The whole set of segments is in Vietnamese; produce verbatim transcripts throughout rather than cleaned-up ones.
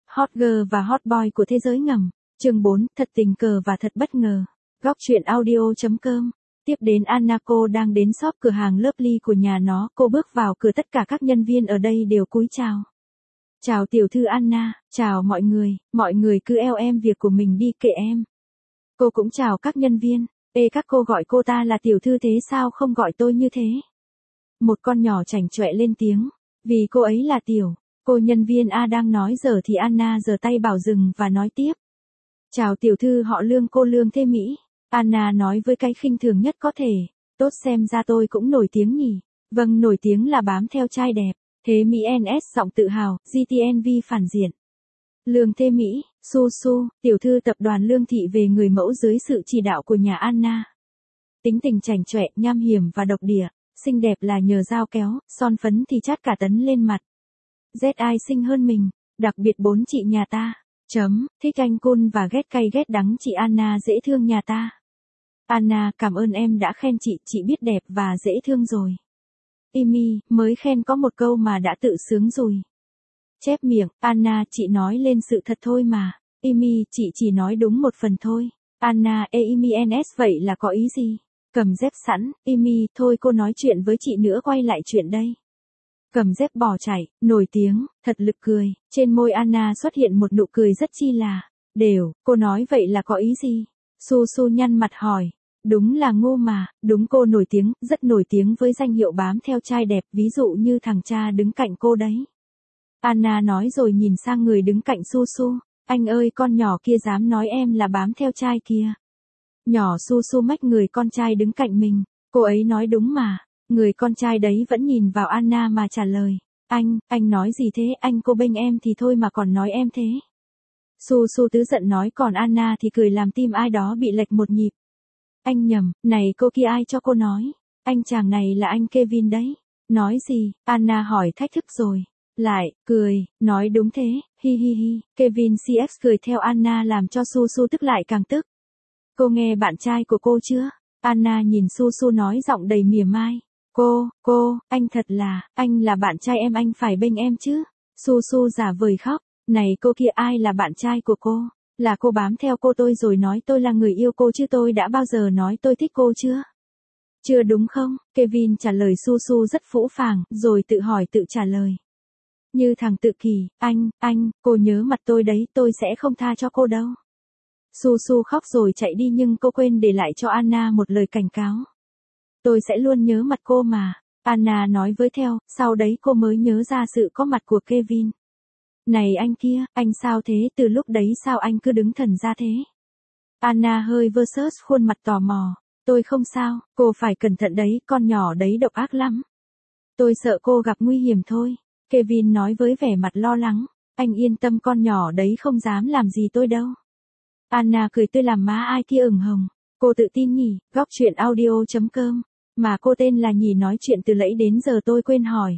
Hot girl và hot boy của thế giới ngầm. Chương bốn, thật tình cờ và thật bất ngờ. Góc truyện audio chấm com. Tiếp đến Anna, cô đang đến shop cửa hàng Lovely của nhà nó, cô bước vào cửa, tất cả các nhân viên ở đây đều cúi chào. Chào tiểu thư Anna, chào mọi người, mọi người cứ eo em việc của mình đi, kệ em. Cô cũng chào các nhân viên. Ê, các cô gọi cô ta là tiểu thư thế sao không gọi tôi như thế? Một con nhỏ chảnh chọe lên tiếng. Vì cô ấy là tiểu. Cô nhân viên A đang nói dở thì Anna giơ tay bảo dừng và nói tiếp. Chào tiểu thư họ Lương, cô Lương Thế Mỹ. Anna nói với cái khinh thường nhất có thể. Tốt, xem ra tôi cũng nổi tiếng nhỉ. Vâng, nổi tiếng là bám theo trai đẹp. Thế Mỹ en ét giọng tự hào, giê tê en vê phản diện. Lương Thế Mỹ, su su, tiểu thư tập đoàn Lương Thị về người mẫu dưới sự chỉ đạo của nhà Anna. Tính tình chảnh chọe, nham hiểm và độc địa, xinh đẹp là nhờ dao kéo, son phấn thì chát cả tấn lên mặt. Z ai xinh hơn mình, đặc biệt bốn chị nhà ta. Chấm, thích anh cool và ghét cay ghét đắng chị Anna dễ thương nhà ta. Anna, cảm ơn em đã khen chị, chị biết đẹp và dễ thương rồi. Imi, mới khen có một câu mà đã tự sướng rồi. Chép miệng, Anna, chị nói lên sự thật thôi mà. Imi, chị chỉ nói đúng một phần thôi. Anna, e Imi en ét vậy là có ý gì? Cầm dép sẵn, Imi, thôi cô nói chuyện với chị nữa, quay lại chuyện đây. Cầm dép bỏ chạy, nổi tiếng, thật lực cười, trên môi Anna xuất hiện một nụ cười rất chi là đều, cô nói vậy là có ý gì? Su su nhăn mặt hỏi. Đúng là ngu mà, đúng, cô nổi tiếng, rất nổi tiếng với danh hiệu bám theo trai đẹp, ví dụ như thằng cha đứng cạnh cô đấy. Anna nói rồi nhìn sang người đứng cạnh Su su. Anh ơi, con nhỏ kia dám nói em là bám theo trai kia. Nhỏ Su su mách người con trai đứng cạnh mình. Cô ấy nói đúng mà. Người con trai đấy vẫn nhìn vào Anna mà trả lời. Anh, anh nói gì thế, anh cô bênh em thì thôi mà còn nói em thế. Su su tứ giận nói, còn Anna thì cười làm tim ai đó bị lệch một nhịp. Anh nhầm, này cô kia ai cho cô nói. Anh chàng này là anh Kevin đấy. Nói gì, Anna hỏi thách thức rồi. Lại, cười, nói đúng thế, hi hi hi. Kevin xê ích cười theo Anna làm cho Su su tức lại càng tức. Cô nghe bạn trai của cô chưa? Anna nhìn Su su nói giọng đầy mỉa mai. Cô, cô, anh thật là, anh là bạn trai em, anh phải bênh em chứ. Su su giả vời khóc. Này cô kia, ai là bạn trai của cô? Là cô bám theo cô tôi rồi nói tôi là người yêu cô chứ tôi đã bao giờ nói tôi thích cô chưa? Chưa đúng không? Kevin trả lời Su su rất phũ phàng, rồi tự hỏi tự trả lời. Như thằng tự kỷ, anh, anh, cô nhớ mặt tôi đấy, tôi sẽ không tha cho cô đâu. Su su khóc rồi chạy đi nhưng cô quên để lại cho Anna một lời cảnh cáo. Tôi sẽ luôn nhớ mặt cô mà. Anna nói với theo, sau đấy cô mới nhớ ra sự có mặt của Kevin. Này anh kia, anh sao thế, từ lúc đấy sao anh cứ đứng thần ra thế? Anna hơi versus khuôn mặt tò mò. Tôi không sao, cô phải cẩn thận đấy, con nhỏ đấy độc ác lắm. Tôi sợ cô gặp nguy hiểm thôi. Kevin nói với vẻ mặt lo lắng. Anh yên tâm, con nhỏ đấy không dám làm gì tôi đâu. Anna cười tươi làm má ai kia ửng hồng. Cô tự tin nhỉ, góc truyện audio chấm com. Mà cô tên là nhỉ, nói chuyện từ nãy đến giờ tôi quên hỏi.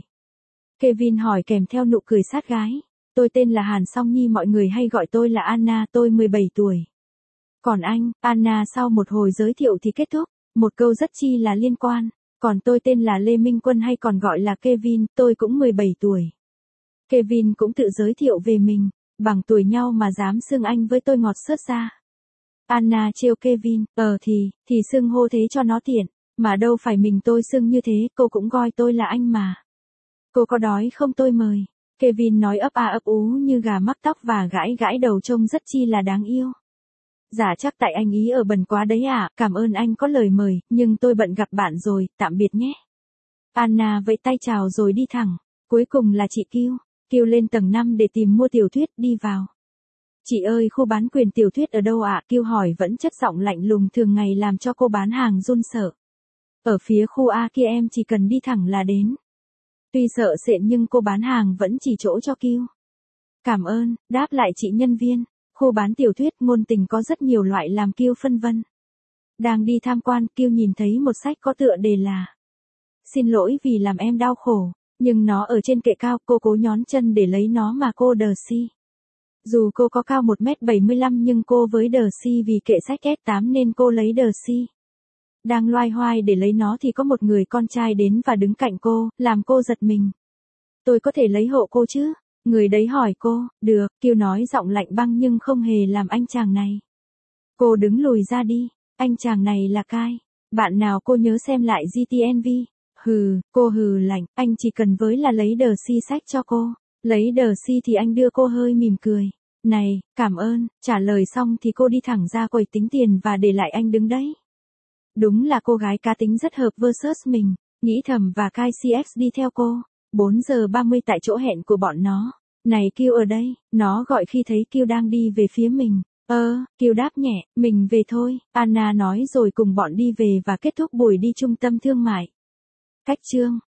Kevin hỏi kèm theo nụ cười sát gái. Tôi tên là Hàn Song Nhi, mọi người hay gọi tôi là Anna, tôi mười bảy tuổi. Còn anh, Anna sau một hồi giới thiệu thì kết thúc, một câu rất chi là liên quan. Còn tôi tên là Lê Minh Quân hay còn gọi là Kevin, tôi cũng mười bảy tuổi. Kevin cũng tự giới thiệu về mình, bằng tuổi nhau mà dám xưng anh với tôi ngọt xớt ra. Anna trêu Kevin, ờ thì, thì xưng hô thế cho nó tiện, mà đâu phải mình tôi xưng như thế, cô cũng gọi tôi là anh mà. Cô có đói không tôi mời. Kevin nói ấp a ấp ú như gà mắc tóc và gãi gãi đầu trông rất chi là đáng yêu. Dạ chắc tại anh ý ở bần quá đấy à, cảm ơn anh có lời mời, nhưng tôi bận gặp bạn rồi, tạm biệt nhé. Anna vẫy tay chào rồi đi thẳng. Cuối cùng là chị Kiêu. Kiêu lên tầng năm để tìm mua tiểu thuyết, đi vào. Chị ơi, khu bán quyền tiểu thuyết ở đâu ạ? À? Kiêu hỏi vẫn chất giọng lạnh lùng thường ngày làm cho cô bán hàng run sợ. Ở phía khu A kia em chỉ cần đi thẳng là đến. Tuy sợ sệt nhưng cô bán hàng vẫn chỉ chỗ cho Kiêu. Cảm ơn, đáp lại chị nhân viên. Khu bán tiểu thuyết ngôn tình có rất nhiều loại làm Kiêu phân vân. Đang đi tham quan, Kiêu nhìn thấy một sách có tựa đề là Xin lỗi vì làm em đau khổ, nhưng nó ở trên kệ cao, cô cố nhón chân để lấy nó mà cô đờ si. Dù cô có cao một mét bảy mươi lăm nhưng cô với đờ si vì kệ sách S tám nên cô lấy đờ si. Đang loay hoay để lấy nó thì có một người con trai đến và đứng cạnh cô, làm cô giật mình. Tôi có thể lấy hộ cô chứ? Người đấy hỏi cô, được, Kiều nói giọng lạnh băng nhưng không hề làm anh chàng này. Cô đứng lùi ra đi, anh chàng này là Kai. Bạn nào cô nhớ xem lại giê tê en vê. Hừ, cô hừ lạnh, anh chỉ cần với là lấy đờ si sách cho cô. Lấy đờ si thì anh đưa cô hơi mỉm cười. Này, cảm ơn, trả lời xong thì cô đi thẳng ra quầy tính tiền và để lại anh đứng đấy. Đúng là cô gái cá tính rất hợp versus mình, nghĩ thầm và Kai xê ích đi theo cô. bốn giờ ba mươi tại chỗ hẹn của bọn nó. Này Kiều ở đây, nó gọi khi thấy Kiều đang đi về phía mình. Ơ, Kiều đáp nhẹ, mình về thôi, Anna nói rồi cùng bọn đi về và kết thúc buổi đi trung tâm thương mại. Cách chương